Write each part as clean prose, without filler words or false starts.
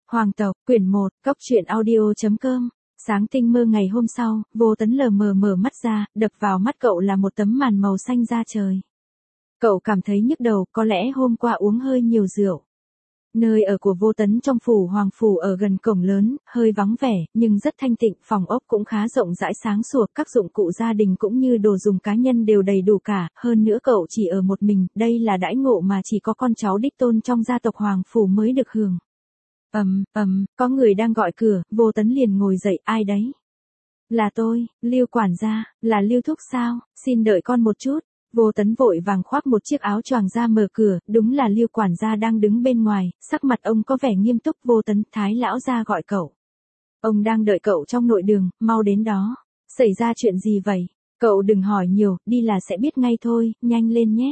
Hoàng tộc, quyển 1, Cốc truyện audio.com. Sáng tinh mơ ngày hôm sau, Vô Tấn lờ mờ mở mắt ra, đập vào mắt cậu là một tấm màn màu xanh da trời. Cậu cảm thấy nhức đầu, có lẽ hôm qua uống hơi nhiều rượu. Nơi ở của Vô Tấn trong phủ Hoàng phủ ở gần cổng lớn, hơi vắng vẻ, nhưng rất thanh tịnh, phòng ốc cũng khá rộng rãi sáng sủa, các dụng cụ gia đình cũng như đồ dùng cá nhân đều đầy đủ cả, hơn nữa cậu chỉ ở một mình, đây là đãi ngộ mà chỉ có con cháu đích tôn trong gia tộc Hoàng phủ mới được hưởng. Có người đang gọi cửa, Vô Tấn liền ngồi dậy, ai đấy? Là tôi, Lưu quản gia, là Lưu thúc sao, xin đợi con một chút. Vô Tấn vội vàng khoác một chiếc áo choàng ra mở cửa, đúng là Lưu quản gia đang đứng bên ngoài, sắc mặt ông có vẻ nghiêm túc. Vô Tấn, Thái lão gia gọi cậu. Ông đang đợi cậu trong nội đường, mau đến đó. Xảy ra chuyện gì vậy? Cậu đừng hỏi nhiều, đi là sẽ biết ngay thôi, nhanh lên nhé.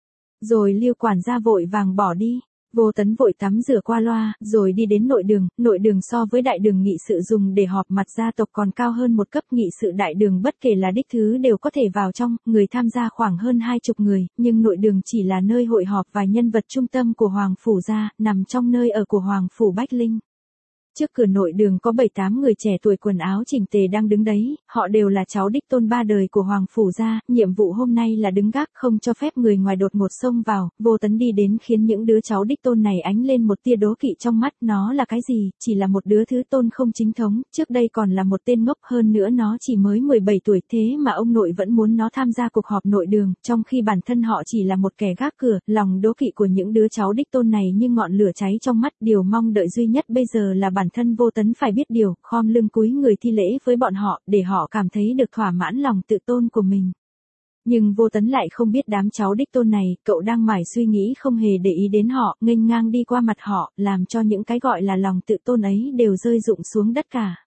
Rồi Lưu quản gia vội vàng bỏ đi. Vô Tấn vội tắm rửa qua loa, rồi đi đến nội đường so với đại đường nghị sự dùng để họp mặt gia tộc còn cao hơn một cấp. Nghị sự đại đường bất kể là đích thứ đều có thể vào trong, người tham gia khoảng hơn 20 người, nhưng nội đường chỉ là nơi hội họp vài nhân vật trung tâm của Hoàng phủ gia, nằm trong nơi ở của Hoàng phủ Bách Linh. Trước cửa nội đường có 7-8 người trẻ tuổi quần áo chỉnh tề đang đứng đấy, họ đều là cháu đích tôn 3 đời của Hoàng phủ gia, nhiệm vụ hôm nay là đứng gác không cho phép người ngoài đột ngột xông vào. Vô Tấn đi đến khiến những đứa cháu đích tôn này ánh lên một tia đố kỵ trong mắt, nó là cái gì, chỉ là một đứa thứ tôn không chính thống, trước đây còn là một tên ngốc, hơn nữa nó chỉ mới 17 tuổi, thế mà ông nội vẫn muốn nó tham gia cuộc họp nội đường, trong khi bản thân họ chỉ là một kẻ gác cửa. Lòng đố kỵ của những đứa cháu đích tôn này như ngọn lửa cháy trong mắt, điều mong đợi duy nhất bây giờ là bản thân Vô Tấn phải biết điều, khom lưng cúi người thi lễ với bọn họ, để họ cảm thấy được thỏa mãn lòng tự tôn của mình. Nhưng Vô Tấn lại không biết đám cháu đích tôn này, cậu đang mải suy nghĩ không hề để ý đến họ, nghênh ngang đi qua mặt họ, làm cho những cái gọi là lòng tự tôn ấy đều rơi rụng xuống đất cả.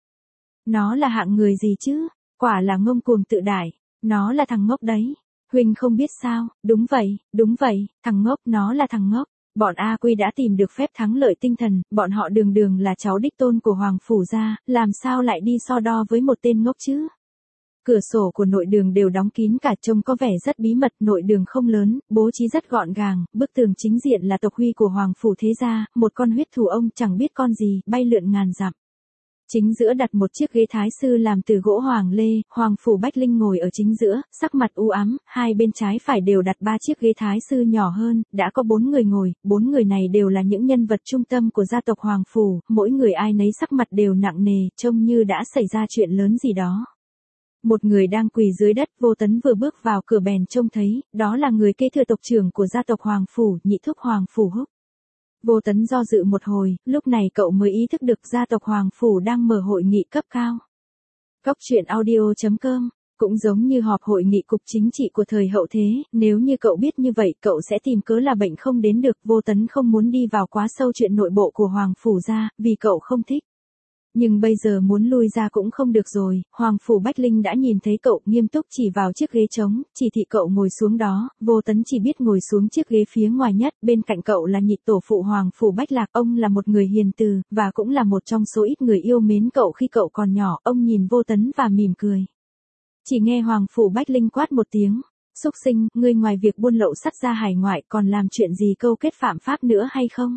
Nó là hạng người gì chứ? Quả là ngông cuồng tự đại. Nó là thằng ngốc đấy. Huynh không biết sao? Đúng vậy, thằng ngốc, nó là thằng ngốc. Bọn A Quy đã tìm được phép thắng lợi tinh thần, bọn họ đường đường là cháu đích tôn của Hoàng phủ gia, làm sao lại đi so đo với một tên ngốc chứ? Cửa sổ của nội đường đều đóng kín cả, trông có vẻ rất bí mật. Nội đường không lớn, bố trí rất gọn gàng, bức tường chính diện là tộc huy của Hoàng phủ thế gia, một con huyết thù ông chẳng biết con gì, bay lượn ngàn dặm. Chính giữa đặt một chiếc ghế thái sư làm từ gỗ hoàng lê, Hoàng phủ Bách Linh ngồi ở chính giữa, sắc mặt u ám, hai bên trái phải đều đặt 3 chiếc ghế thái sư nhỏ hơn, đã có 4 người ngồi, 4 người này đều là những nhân vật trung tâm của gia tộc Hoàng phủ, mỗi người ai nấy sắc mặt đều nặng nề, trông như đã xảy ra chuyện lớn gì đó. Một người đang quỳ dưới đất. Vô Tấn vừa bước vào cửa bèn trông thấy, đó là người kế thừa tộc trưởng của gia tộc Hoàng phủ, nhị thúc Hoàng phủ Húc. Vô Tấn do dự một hồi, lúc này cậu mới ý thức được gia tộc Hoàng phủ đang mở hội nghị cấp cao. Cốc truyện audio.com. Cũng giống như họp hội nghị cục chính trị của thời hậu thế, nếu như cậu biết như vậy cậu sẽ tìm cớ là bệnh không đến được. Vô Tấn không muốn đi vào quá sâu chuyện nội bộ của Hoàng phủ gia, vì cậu không thích. Nhưng bây giờ muốn lui ra cũng không được rồi, Hoàng phủ Bách Linh đã nhìn thấy cậu, nghiêm túc chỉ vào chiếc ghế trống, chỉ thị cậu ngồi xuống đó. Vô Tấn chỉ biết ngồi xuống chiếc ghế phía ngoài nhất, bên cạnh cậu là nhị tổ phụ Hoàng phủ Bách Lạc, ông là một người hiền từ, và cũng là một trong số ít người yêu mến cậu khi cậu còn nhỏ. Ông nhìn Vô Tấn và mỉm cười. Chỉ nghe Hoàng phủ Bách Linh quát một tiếng, xúc sinh, ngươi ngoài việc buôn lậu sắt ra hải ngoại còn làm chuyện gì câu kết phạm pháp nữa hay không?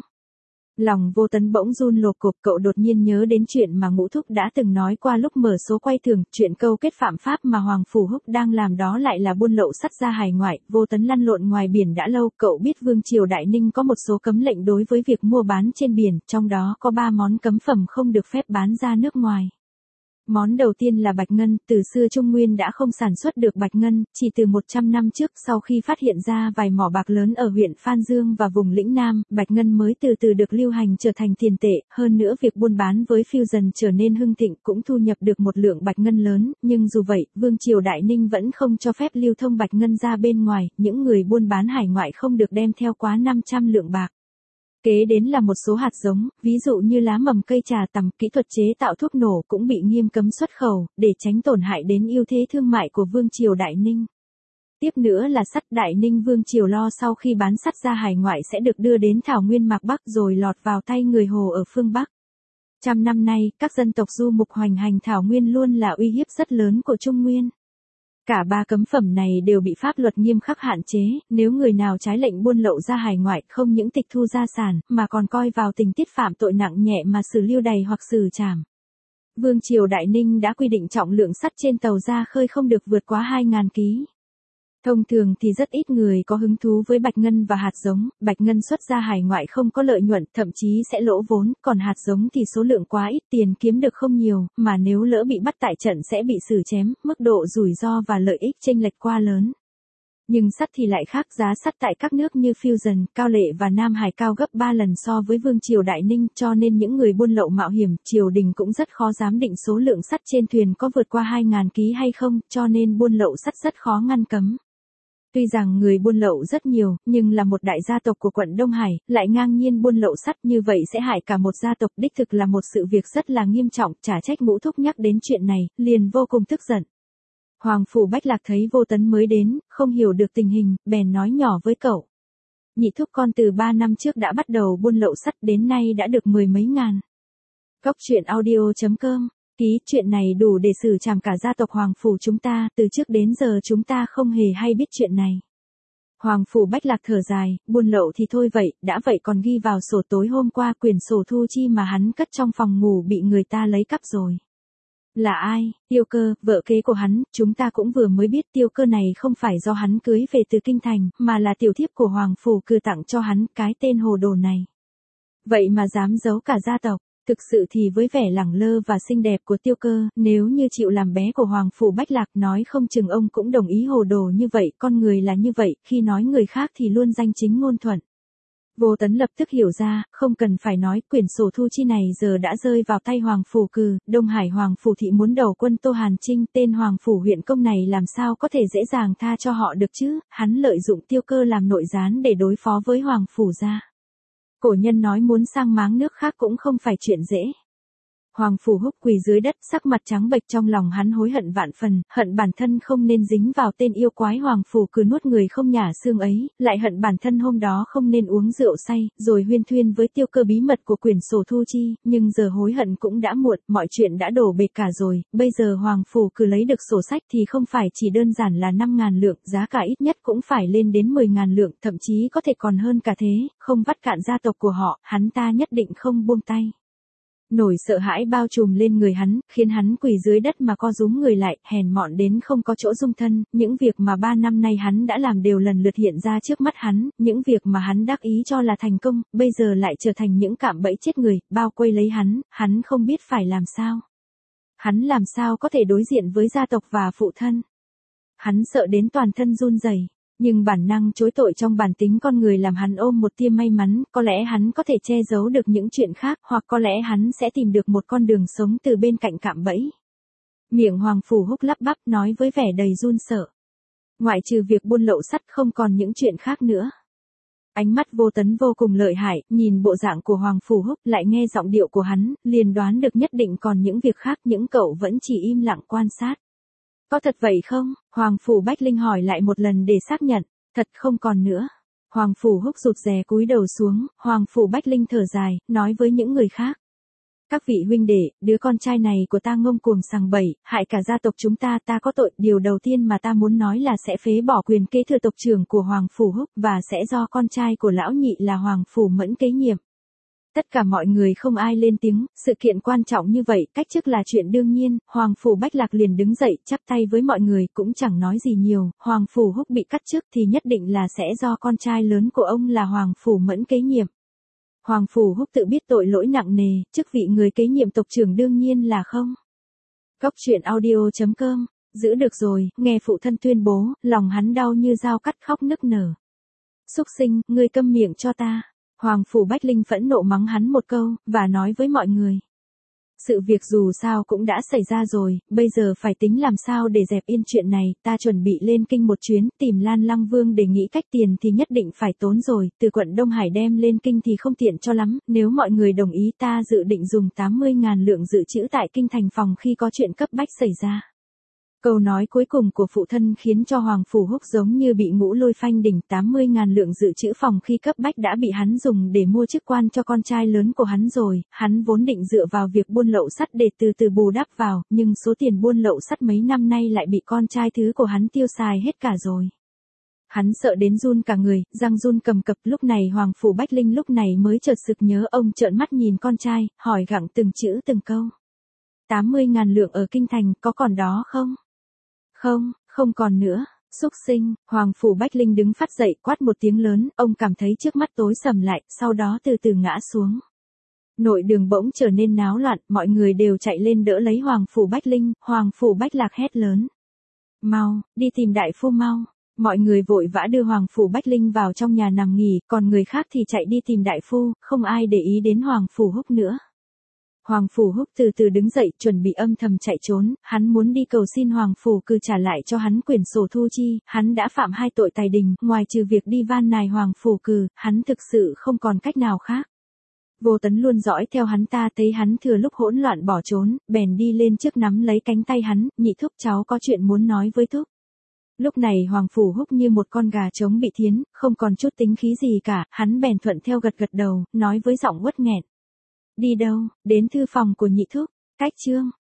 Lòng Vô Tấn bỗng run lột cộp, cậu đột nhiên nhớ đến chuyện mà Ngũ thúc đã từng nói qua lúc mở số quay thưởng, chuyện câu kết phạm pháp mà Hoàng phủ Húc đang làm đó lại là buôn lậu sắt ra hải ngoại. Vô Tấn lăn lộn ngoài biển đã lâu, cậu biết Vương triều Đại Ninh có một số cấm lệnh đối với việc mua bán trên biển, trong đó có 3 món cấm phẩm không được phép bán ra nước ngoài. Món đầu tiên là bạch ngân, từ xưa Trung Nguyên đã không sản xuất được bạch ngân, chỉ từ 100 năm trước sau khi phát hiện ra vài mỏ bạc lớn ở huyện Phan Dương và vùng lĩnh Nam, bạch ngân mới từ từ được lưu hành trở thành tiền tệ, hơn nữa việc buôn bán với phiêu dần trở nên hưng thịnh cũng thu nhập được một lượng bạch ngân lớn, nhưng dù vậy, Vương triều Đại Ninh vẫn không cho phép lưu thông bạch ngân ra bên ngoài, những người buôn bán hải ngoại không được đem theo quá 500 lượng bạc. Kế đến là một số hạt giống, ví dụ như lá mầm cây trà tằm, kỹ thuật chế tạo thuốc nổ cũng bị nghiêm cấm xuất khẩu, để tránh tổn hại đến ưu thế thương mại của Vương triều Đại Ninh. Tiếp nữa là sắt. Đại Ninh Vương triều lo sau khi bán sắt ra hải ngoại sẽ được đưa đến thảo nguyên mạc Bắc rồi lọt vào tay người Hồ ở phương Bắc. Trăm năm nay, các dân tộc du mục hoành hành thảo nguyên luôn là uy hiếp rất lớn của Trung Nguyên. Cả ba cấm phẩm này đều bị pháp luật nghiêm khắc hạn chế, nếu người nào trái lệnh buôn lậu ra hải ngoại không những tịch thu gia sản, mà còn coi vào tình tiết phạm tội nặng nhẹ mà xử lưu đày hoặc xử trảm. Vương triều Đại Ninh đã quy định trọng lượng sắt trên tàu ra khơi không được vượt quá 2.000 kg. Thông thường thì rất ít người có hứng thú với bạch ngân và hạt giống, bạch ngân xuất ra hải ngoại không có lợi nhuận, thậm chí sẽ lỗ vốn, còn hạt giống thì số lượng quá ít, tiền kiếm được không nhiều, mà nếu lỡ bị bắt tại trận sẽ bị xử chém, mức độ rủi ro và lợi ích chênh lệch quá lớn. Nhưng sắt thì lại khác, giá sắt tại các nước như Fusion, Cao Lệ và Nam Hải cao gấp 3 lần so với Vương triều Đại Ninh, cho nên những người buôn lậu mạo hiểm, triều đình cũng rất khó giám định số lượng sắt trên thuyền có vượt qua 2.000 kg hay không, cho nên buôn lậu sắt rất khó ngăn cấm. Tuy rằng người buôn lậu rất nhiều, nhưng là một đại gia tộc của quận Đông Hải, lại ngang nhiên buôn lậu sắt như vậy sẽ hại cả một gia tộc, đích thực là một sự việc rất là nghiêm trọng. Trả trách Ngũ Thúc nhắc đến chuyện này, liền vô cùng tức giận. Hoàng Phủ Bách Lạc thấy Vô Tấn mới đến, không hiểu được tình hình, bèn nói nhỏ với cậu. Nhị thúc con từ 3 năm trước đã bắt đầu buôn lậu sắt, đến nay đã được 10 mấy ngàn. Cốc truyện audio.com. Ký, chuyện này đủ để xử trảm cả gia tộc Hoàng Phủ chúng ta, từ trước đến giờ chúng ta không hề hay biết chuyện này. Hoàng Phủ Bách Lạc thở dài, buôn lậu thì thôi vậy, đã vậy còn ghi vào sổ tối hôm qua quyển sổ thu chi mà hắn cất trong phòng ngủ bị người ta lấy cắp rồi. Là ai? Tiêu Cơ, vợ kế của hắn, chúng ta cũng vừa mới biết Tiêu Cơ này không phải do hắn cưới về từ kinh thành, mà là tiểu thiếp của Hoàng Phủ cử tặng cho hắn, cái tên hồ đồ này. Vậy mà dám giấu cả gia tộc. Thực sự thì với vẻ lẳng lơ và xinh đẹp của Tiêu Cơ, nếu như chịu làm bé của Hoàng Phủ Bách Lạc nói không chừng ông cũng đồng ý hồ đồ như vậy, con người là như vậy, khi nói người khác thì luôn danh chính ngôn thuận. Vô Tấn lập tức hiểu ra, không cần phải nói, quyển sổ thu chi này giờ đã rơi vào tay Hoàng Phủ Cừ, Đông Hải Hoàng Phủ Thị muốn đầu quân Tô Hàn Trinh, tên Hoàng Phủ huyện công này làm sao có thể dễ dàng tha cho họ được chứ, hắn lợi dụng Tiêu Cơ làm nội gián để đối phó với Hoàng Phủ gia. Cổ nhân nói muốn sang máng nước khác cũng không phải chuyện dễ. Hoàng Phủ Húc quỳ dưới đất, sắc mặt trắng bệch, trong lòng hắn hối hận vạn phần, hận bản thân không nên dính vào tên yêu quái Hoàng Phủ Cừ nuốt người không nhả xương ấy, lại hận bản thân hôm đó không nên uống rượu say, rồi huyên thuyên với Tiêu Cơ bí mật của quyển sổ thu chi, nhưng giờ hối hận cũng đã muộn, mọi chuyện đã đổ bệt cả rồi, bây giờ Hoàng Phủ Cừ lấy được sổ sách thì không phải chỉ đơn giản là 5.000 lượng, giá cả ít nhất cũng phải lên đến 10.000 lượng, thậm chí có thể còn hơn cả thế, không vắt cạn gia tộc của họ, hắn ta nhất định không buông tay. Nỗi sợ hãi bao trùm lên người hắn, khiến hắn quỳ dưới đất mà co rúm người lại, hèn mọn đến không có chỗ dung thân, những việc mà 3 năm nay hắn đã làm đều lần lượt hiện ra trước mắt hắn, những việc mà hắn đắc ý cho là thành công, bây giờ lại trở thành những cạm bẫy chết người, bao quây lấy hắn không biết phải làm sao. Hắn làm sao có thể đối diện với gia tộc và phụ thân. Hắn sợ đến toàn thân run rẩy. Nhưng bản năng chối tội trong bản tính con người làm hắn ôm một tia may mắn, có lẽ hắn có thể che giấu được những chuyện khác, hoặc có lẽ hắn sẽ tìm được một con đường sống từ bên cạnh cạm bẫy. Miệng Hoàng Phủ Húc lắp bắp nói với vẻ đầy run sợ. Ngoại trừ việc buôn lậu sắt không còn những chuyện khác nữa. Ánh mắt Vô Tấn vô cùng lợi hại, nhìn bộ dạng của Hoàng Phủ Húc lại nghe giọng điệu của hắn, liền đoán được nhất định còn những việc khác, những cậu vẫn chỉ im lặng quan sát. Có thật vậy không? Hoàng Phủ Bách Linh hỏi lại một lần để xác nhận. Thật không còn nữa. Hoàng Phủ Húc rụt rè cúi đầu xuống, Hoàng Phủ Bách Linh thở dài, nói với những người khác. Các vị huynh đệ, đứa con trai này của ta ngông cuồng sằng bậy, hại cả gia tộc chúng ta, ta có tội. Điều đầu tiên mà ta muốn nói là sẽ phế bỏ quyền kế thừa tộc trưởng của Hoàng Phủ Húc, và sẽ do con trai của lão nhị là Hoàng Phủ Mẫn kế nhiệm. Tất cả mọi người không ai lên tiếng, sự kiện quan trọng như vậy, cách chức là chuyện đương nhiên, Hoàng Phủ Bách Lạc liền đứng dậy, chắp tay với mọi người, cũng chẳng nói gì nhiều, Hoàng Phủ Húc bị cắt chức thì nhất định là sẽ do con trai lớn của ông là Hoàng Phủ Mẫn kế nhiệm. Hoàng Phủ Húc tự biết tội lỗi nặng nề, chức vị người kế nhiệm tộc trưởng đương nhiên là không. Cốc truyện audio.com, giữ được rồi, nghe phụ thân tuyên bố, lòng hắn đau như dao cắt khóc nức nở. Súc sinh, ngươi câm miệng cho ta. Hoàng Phủ Bách Linh phẫn nộ mắng hắn một câu, và nói với mọi người. Sự việc dù sao cũng đã xảy ra rồi, bây giờ phải tính làm sao để dẹp yên chuyện này, ta chuẩn bị lên kinh một chuyến, tìm Lan Lăng Vương để nghĩ cách, tiền thì nhất định phải tốn rồi, từ quận Đông Hải đem lên kinh thì không tiện cho lắm, nếu mọi người đồng ý ta dự định dùng 80.000 lượng dự trữ tại kinh thành phòng khi có chuyện cấp bách xảy ra. Câu nói cuối cùng của phụ thân khiến cho Hoàng Phủ Húc giống như bị ngũ lôi phanh đỉnh, 80.000 lượng dự trữ phòng khi cấp bách đã bị hắn dùng để mua chức quan cho con trai lớn của hắn rồi, hắn vốn định dựa vào việc buôn lậu sắt để từ từ bù đắp vào, nhưng số tiền buôn lậu sắt mấy năm nay lại bị con trai thứ của hắn tiêu xài hết cả rồi. Hắn sợ đến run cả người, răng run cầm cập. Lúc này Hoàng Phủ Bách Linh lúc này mới chợt sực nhớ, ông trợn mắt nhìn con trai, hỏi gặng từng chữ từng câu. 80.000 lượng ở kinh thành có còn đó không? Không, không còn nữa. Xúc sinh. Hoàng Phủ Bách Linh đứng phát dậy quát một tiếng lớn, ông cảm thấy trước mắt tối sầm lại, sau đó từ từ ngã xuống. Nội đường bỗng trở nên náo loạn, mọi người đều chạy lên đỡ lấy Hoàng Phủ Bách Linh. Hoàng Phủ Bách Lạc hét lớn. Mau, đi tìm đại phu mau. Mọi người vội vã đưa Hoàng Phủ Bách Linh vào trong nhà nằm nghỉ, còn người khác thì chạy đi tìm đại phu, không ai để ý đến Hoàng Phủ Húc nữa. Hoàng Phủ Húc từ từ đứng dậy, chuẩn bị âm thầm chạy trốn, hắn muốn đi cầu xin Hoàng Phủ Cừ trả lại cho hắn quyển sổ thu chi, hắn đã phạm 2 tội tài đình, ngoài trừ việc đi van nài Hoàng Phủ Cừ, hắn thực sự không còn cách nào khác. Vô Tấn luôn dõi theo hắn ta, thấy hắn thừa lúc hỗn loạn bỏ trốn, bèn đi lên trước nắm lấy cánh tay hắn, nhị thúc cháu có chuyện muốn nói với thúc. Lúc này Hoàng Phủ Húc như một con gà trống bị thiến, không còn chút tính khí gì cả, hắn bèn thuận theo gật gật đầu, nói với giọng uất nghẹn. Đi đâu? Đến thư phòng của nhị thúc. Cách chương.